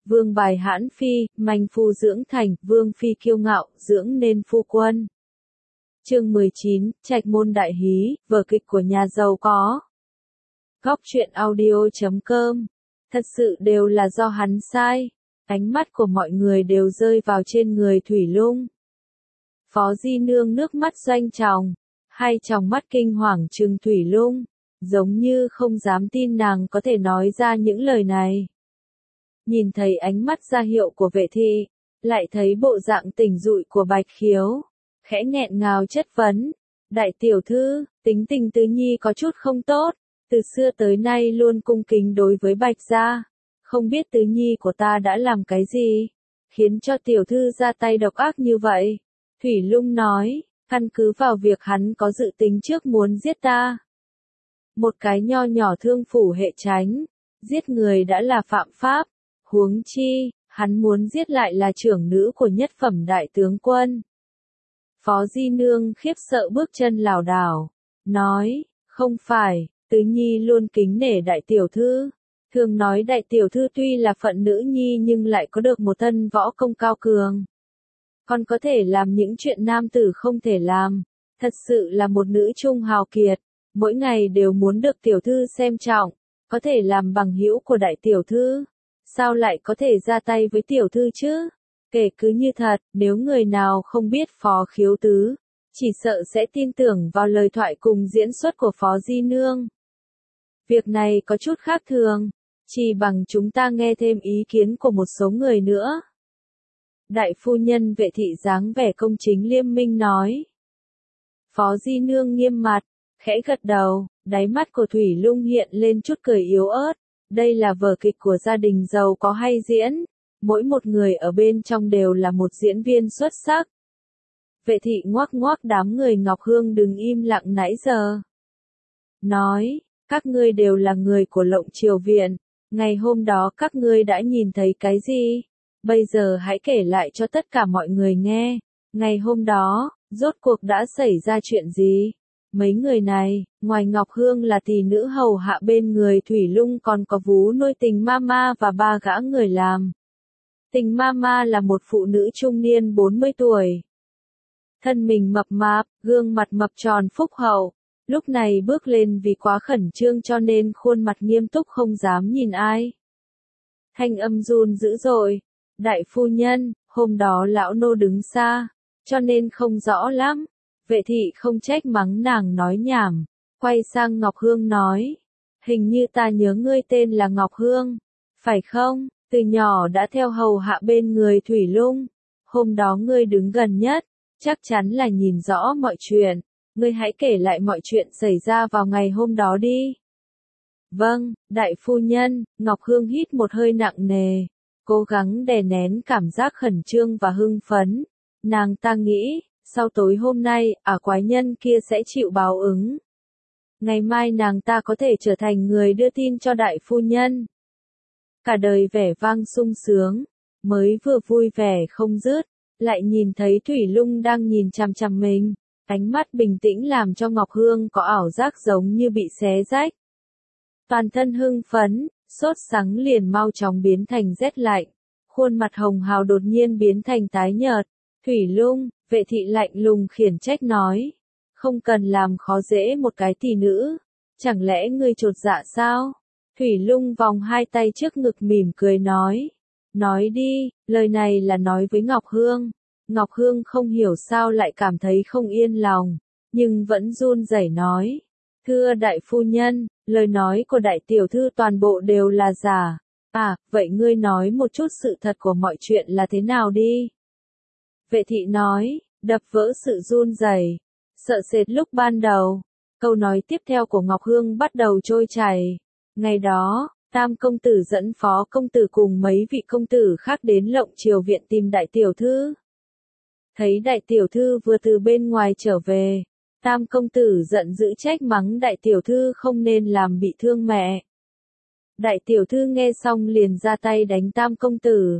Vương bài hãn phi, manh phu dưỡng thành, vương phi kiêu ngạo, dưỡng nên phu quân. Chương 19, Trạch môn đại hí, vở kịch của nhà giàu có. Góc truyện audio.com. Thật sự đều là do hắn sai. Ánh mắt của mọi người đều rơi vào trên người Thủy Lung. Phó Di Nương nước mắt doanh tròng, hai tròng mắt kinh hoàng trừng Thủy Lung, giống như không dám tin nàng có thể nói ra những lời này. Nhìn thấy ánh mắt ra hiệu của Vệ thị, lại thấy bộ dạng tỉnh dụi của Bạch Khiếu, khẽ nghẹn ngào chất vấn, đại tiểu thư, tính tình Tứ Nhi có chút không tốt, từ xưa tới nay luôn cung kính đối với Bạch gia, không biết Tứ Nhi của ta đã làm cái gì, khiến cho tiểu thư ra tay độc ác như vậy. Thủy Lung nói, căn cứ vào việc hắn có dự tính trước muốn giết ta. Một cái nho nhỏ thương phủ hệ chánh, giết người đã là phạm pháp, huống chi, hắn muốn giết lại là trưởng nữ của nhất phẩm đại tướng quân. Phó Di Nương khiếp sợ bước chân lảo đảo, nói, không phải, Tứ Nhi luôn kính nể đại tiểu thư. Thường nói đại tiểu thư tuy là phận nữ nhi nhưng lại có được một thân võ công cao cường. Còn có thể làm những chuyện nam tử không thể làm. Thật sự là một nữ trung hào kiệt. Mỗi ngày đều muốn được tiểu thư xem trọng. Có thể làm bằng hữu của đại tiểu thư. Sao lại có thể ra tay với tiểu thư chứ? Kể cứ như thật, nếu người nào không biết Phó Khiếu Tứ, chỉ sợ sẽ tin tưởng vào lời thoại cùng diễn xuất của Phó Di Nương. Việc này có chút khác thường. Chỉ bằng chúng ta nghe thêm ý kiến của một số người nữa. Đại phu nhân Vệ thị dáng vẻ công chính liêm minh nói. Phó Di Nương nghiêm mặt, khẽ gật đầu, đáy mắt của Thủy Lung hiện lên chút cười yếu ớt. Đây là vở kịch của gia đình giàu có hay diễn, mỗi một người ở bên trong đều là một diễn viên xuất sắc. Vệ thị ngoác ngoác đám người Ngọc Hương đứng im lặng nãy giờ. Nói, các ngươi đều là người của Lộng Triều Viện. Ngày hôm đó các ngươi đã nhìn thấy cái gì? Bây giờ hãy kể lại cho tất cả mọi người nghe. Ngày hôm đó, rốt cuộc đã xảy ra chuyện gì? Mấy người này, ngoài Ngọc Hương là tỷ nữ hầu hạ bên người Thủy Lung còn có Vú Nuôi Tình Mama và 3 gã người làm. Tình Mama là một phụ nữ trung niên 40 tuổi. Thân mình mập mạp, gương mặt mập tròn phúc hậu. Lúc này bước lên vì quá khẩn trương cho nên khuôn mặt nghiêm túc không dám nhìn ai. Thanh âm run dữ dội. Đại phu nhân, hôm đó lão nô đứng xa, cho nên không rõ lắm. Vệ thị không trách mắng nàng nói nhảm. Quay sang Ngọc Hương nói. Hình như ta nhớ ngươi tên là Ngọc Hương. Phải không? Từ nhỏ đã theo hầu hạ bên người Thủy Lung. Hôm đó ngươi đứng gần nhất. Chắc chắn là nhìn rõ mọi chuyện. Ngươi hãy kể lại mọi chuyện xảy ra vào ngày hôm đó đi. Vâng, đại phu nhân, Ngọc Hương hít một hơi nặng nề, cố gắng đè nén cảm giác khẩn trương và hưng phấn. Nàng ta nghĩ, sau tối hôm nay, quái nhân kia sẽ chịu báo ứng. Ngày mai nàng ta có thể trở thành người đưa tin cho đại phu nhân. Cả đời vẻ vang sung sướng, mới vừa vui vẻ không dứt, lại nhìn thấy Thủy Lung đang nhìn chằm chằm mình. Ánh mắt bình tĩnh làm cho Ngọc Hương có ảo giác giống như bị xé rách. Toàn thân hưng phấn, sốt sắng liền mau chóng biến thành rét lạnh. Khuôn mặt hồng hào đột nhiên biến thành tái nhợt. Thủy Lung, Vệ thị lạnh lùng khiển trách nói. Không cần làm khó dễ một cái tỷ nữ. Chẳng lẽ ngươi chột dạ sao? Thủy Lung vòng hai tay trước ngực mỉm cười nói. Nói đi, lời này là nói với Ngọc Hương. Ngọc Hương không hiểu sao lại cảm thấy không yên lòng, nhưng vẫn run rẩy nói. Thưa đại phu nhân, lời nói của đại tiểu thư toàn bộ đều là giả. Vậy ngươi nói một chút sự thật của mọi chuyện là thế nào đi? Vệ thị nói, đập vỡ sự run rẩy, sợ sệt lúc ban đầu. Câu nói tiếp theo của Ngọc Hương bắt đầu trôi chảy. Ngày đó, Tam công tử dẫn Phó công tử cùng mấy vị công tử khác đến Lộng Triều Viện tìm đại tiểu thư. Thấy đại tiểu thư vừa từ bên ngoài trở về, Tam công tử giận dữ trách mắng đại tiểu thư không nên làm bị thương mẹ. Đại tiểu thư nghe xong liền ra tay đánh Tam công tử.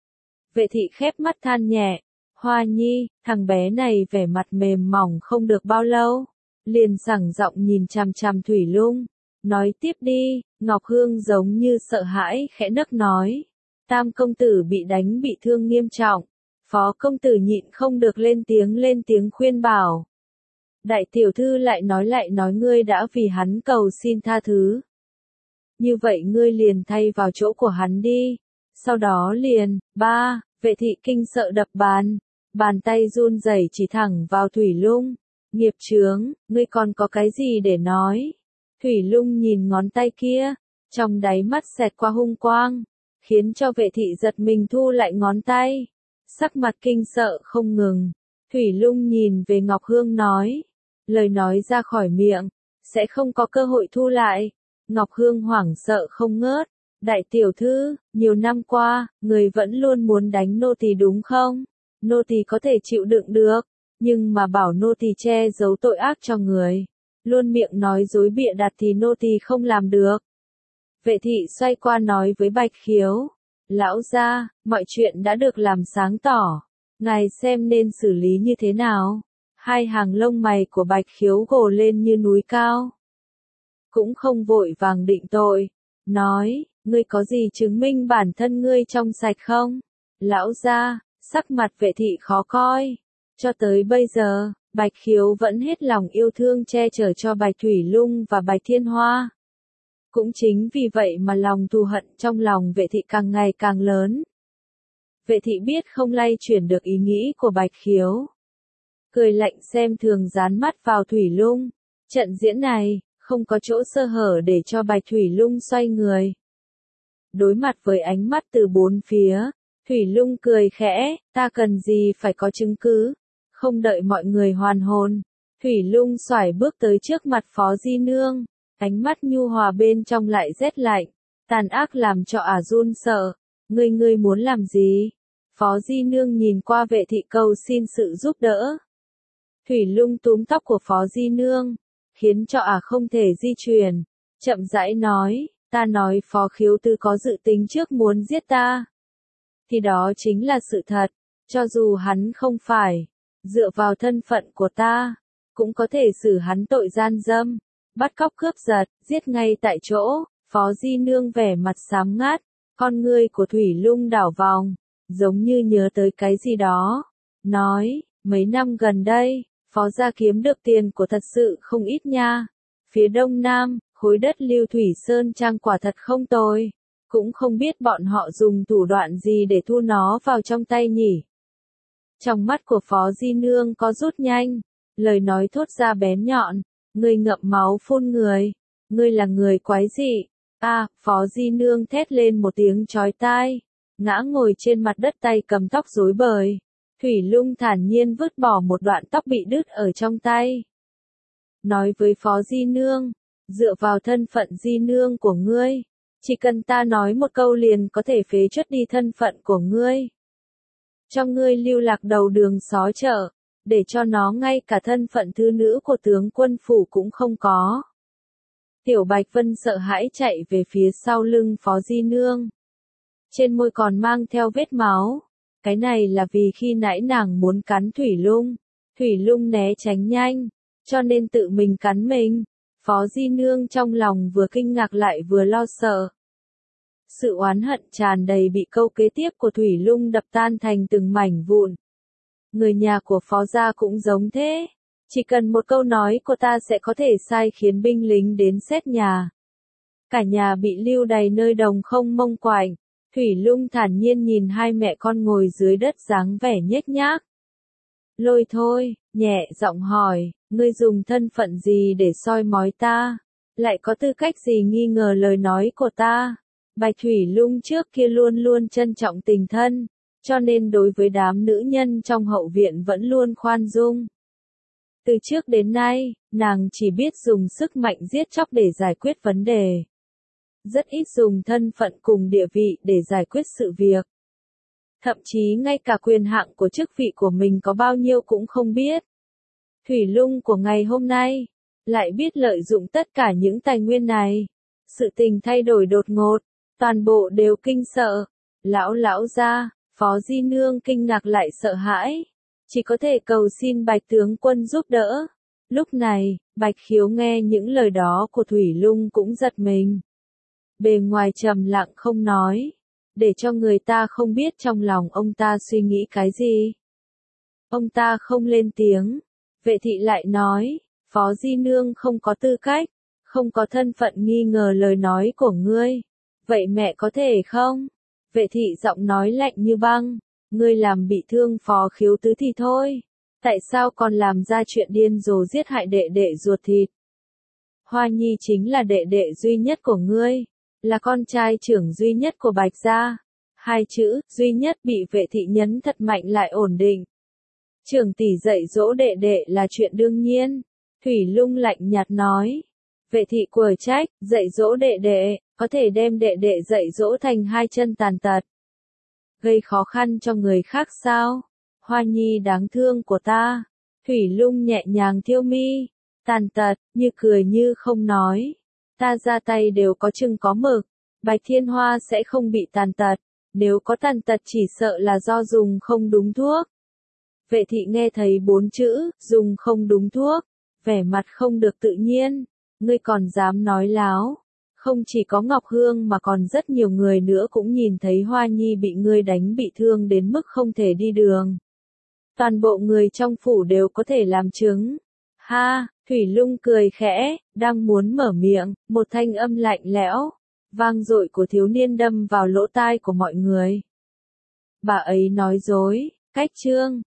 Vệ thị khép mắt than nhẹ, Hoa Nhi, thằng bé này vẻ mặt mềm mỏng không được bao lâu, liền sảng giọng nhìn chằm chằm Thủy Lung, nói tiếp đi. Ngọc Hương giống như sợ hãi khẽ nấc nói, Tam công tử bị đánh bị thương nghiêm trọng. Phó công tử nhịn không được lên tiếng khuyên bảo. Đại tiểu thư lại nói ngươi đã vì hắn cầu xin tha thứ. Như vậy ngươi liền thay vào chỗ của hắn đi. Sau đó liền, Vệ thị kinh sợ đập bàn. Bàn tay run rẩy chỉ thẳng vào Thủy Lung. Nghiệp chướng, ngươi còn có cái gì để nói? Thủy Lung nhìn ngón tay kia, trong đáy mắt xẹt qua hung quang, khiến cho vệ thị giật mình thu lại ngón tay. Sắc mặt kinh sợ không ngừng. Thủy Lung nhìn về Ngọc Hương nói. Lời nói ra khỏi miệng, sẽ không có cơ hội thu lại. Ngọc Hương hoảng sợ không ngớt. Đại tiểu thư, nhiều năm qua, người vẫn luôn muốn đánh nô tỳ đúng không? Nô tỳ có thể chịu đựng được, nhưng mà bảo nô tỳ che giấu tội ác cho người, luôn miệng nói dối bịa đặt thì nô tỳ không làm được. Vệ thị xoay qua nói với Bạch Khiếu. Lão gia, mọi chuyện đã được làm sáng tỏ. Ngài xem nên xử lý như thế nào? Hai hàng lông mày của Bạch Khiếu gồ lên như núi cao. Cũng không vội vàng định tội. Nói, ngươi có gì chứng minh bản thân ngươi trong sạch không? Lão gia, sắc mặt vệ thị khó coi. Cho tới bây giờ, Bạch Khiếu vẫn hết lòng yêu thương che chở cho Bạch Thủy Lung và Bạch Thiên Hoa. Cũng chính vì vậy mà lòng thù hận trong lòng vệ thị càng ngày càng lớn. Vệ thị biết không lay chuyển được ý nghĩ của Bạch Khiếu. Cười lạnh xem thường dán mắt vào Thủy Lung. Trận diễn này, không có chỗ sơ hở để cho Bạch Thủy Lung xoay người. Đối mặt với ánh mắt từ bốn phía, Thủy Lung cười khẽ, ta cần gì phải có chứng cứ. Không đợi mọi người hoàn hồn, Thủy Lung xoải bước tới trước mặt Phó Di Nương. Ánh mắt nhu hòa bên trong lại rét lạnh, tàn ác làm cho run sợ. Ngươi muốn làm gì? Phó Di Nương nhìn qua vệ thị cầu xin sự giúp đỡ. Thủy Lung túm tóc của Phó Di Nương, khiến cho không thể di chuyển. Chậm rãi nói, ta nói Phó Khiếu Tư có dự tính trước muốn giết ta. Thì đó chính là sự thật, cho dù hắn không phải, dựa vào thân phận của ta, cũng có thể xử hắn tội gian dâm. Bắt cóc cướp giật, giết ngay tại chỗ. Phó Di Nương vẻ mặt xám ngát, con ngươi của Thủy Lung đảo vòng, giống như nhớ tới cái gì đó. Nói, mấy năm gần đây, Phó gia kiếm được tiền của thật sự không ít nha. Phía đông nam, khối đất Lưu Thủy Sơn Trang quả thật không tồi. Cũng không biết bọn họ dùng thủ đoạn gì để thu nó vào trong tay nhỉ. Trong mắt của Phó Di Nương có rút nhanh, lời nói thốt ra bén nhọn. Ngươi ngậm máu phun người. Ngươi là người quái dị. Phó Di Nương thét lên một tiếng chói tai. Ngã ngồi trên mặt đất tay cầm tóc rối bời. Thủy Lung thản nhiên vứt bỏ một đoạn tóc bị đứt ở trong tay. Nói với Phó Di Nương, dựa vào thân phận Di Nương của ngươi, chỉ cần ta nói một câu liền có thể phế truất đi thân phận của ngươi. Cho ngươi lưu lạc đầu đường xó chợ. Để cho nó ngay cả thân phận thư nữ của tướng quân phủ cũng không có. Tiểu Bạch Vân sợ hãi chạy về phía sau lưng Phó Di Nương. Trên môi còn mang theo vết máu. Cái này là vì khi nãy nàng muốn cắn Thủy Lung. Thủy Lung né tránh nhanh, cho nên tự mình cắn mình. Phó Di Nương trong lòng vừa kinh ngạc lại vừa lo sợ. Sự oán hận tràn đầy bị câu kế tiếp của Thủy Lung đập tan thành từng mảnh vụn. Người nhà của Phó gia cũng giống thế. Chỉ cần một câu nói của ta sẽ có thể sai khiến binh lính đến xét nhà. Cả nhà bị lưu đày nơi đồng không mông quạnh. Thủy Lung thản nhiên nhìn hai mẹ con ngồi dưới đất dáng vẻ nhếch nhác. Lôi Thôi, nhẹ giọng hỏi, ngươi dùng thân phận gì để soi mói ta? Lại có tư cách gì nghi ngờ lời nói của ta? Bạch Thủy Lung trước kia luôn luôn trân trọng tình thân. Cho nên đối với đám nữ nhân trong hậu viện vẫn luôn khoan dung. Từ trước đến nay, nàng chỉ biết dùng sức mạnh giết chóc để giải quyết vấn đề. Rất ít dùng thân phận cùng địa vị để giải quyết sự việc. Thậm chí ngay cả quyền hạn của chức vị của mình có bao nhiêu cũng không biết. Thủy Lung của ngày hôm nay, lại biết lợi dụng tất cả những tài nguyên này. Sự tình thay đổi đột ngột, toàn bộ đều kinh sợ. Lão gia. Phó Di Nương kinh ngạc lại sợ hãi, chỉ có thể cầu xin Bạch tướng quân giúp đỡ. Lúc này, Bạch Khiếu nghe những lời đó của Thủy Lung cũng giật mình. Bề ngoài trầm lặng không nói, để cho người ta không biết trong lòng ông ta suy nghĩ cái gì. Ông ta không lên tiếng. Vệ thị lại nói, Phó Di Nương không có tư cách, không có thân phận nghi ngờ lời nói của ngươi. Vậy mẹ có thể không? Vệ thị giọng nói lạnh như băng, ngươi làm bị thương Phó Khiếu Tứ thì thôi. Tại sao còn làm ra chuyện điên rồ giết hại đệ đệ ruột thịt? Hoa Nhi chính là đệ đệ duy nhất của ngươi, là con trai trưởng duy nhất của Bạch gia. Hai chữ, duy nhất bị vệ thị nhấn thật mạnh lại ổn định. Trưởng tỷ dạy dỗ đệ đệ là chuyện đương nhiên. Thủy Lung lạnh nhạt nói. Vệ thị quở trách, dạy dỗ đệ đệ, có thể đem đệ đệ dạy dỗ thành hai chân tàn tật. Gây khó khăn cho người khác sao? Hoa Nhi đáng thương của ta. Thủy Lung nhẹ nhàng thiêu mi. Tàn tật, như cười như không nói. Ta ra tay đều có chừng có mực. Bạch Thiên Hoa sẽ không bị tàn tật. Nếu có tàn tật chỉ sợ là do dùng không đúng thuốc. Vệ thị nghe thấy 4 chữ, dùng không đúng thuốc. Vẻ mặt không được tự nhiên. Ngươi còn dám nói láo. Không chỉ có Ngọc Hương mà còn rất nhiều người nữa cũng nhìn thấy Hoa Nhi bị ngươi đánh bị thương đến mức không thể đi đường. Toàn bộ người trong phủ đều có thể làm chứng. Ha, Thủy Lung cười khẽ, đang muốn mở miệng, một thanh âm lạnh lẽo, vang dội của thiếu niên đâm vào lỗ tai của mọi người. Bà ấy nói dối, cách chương.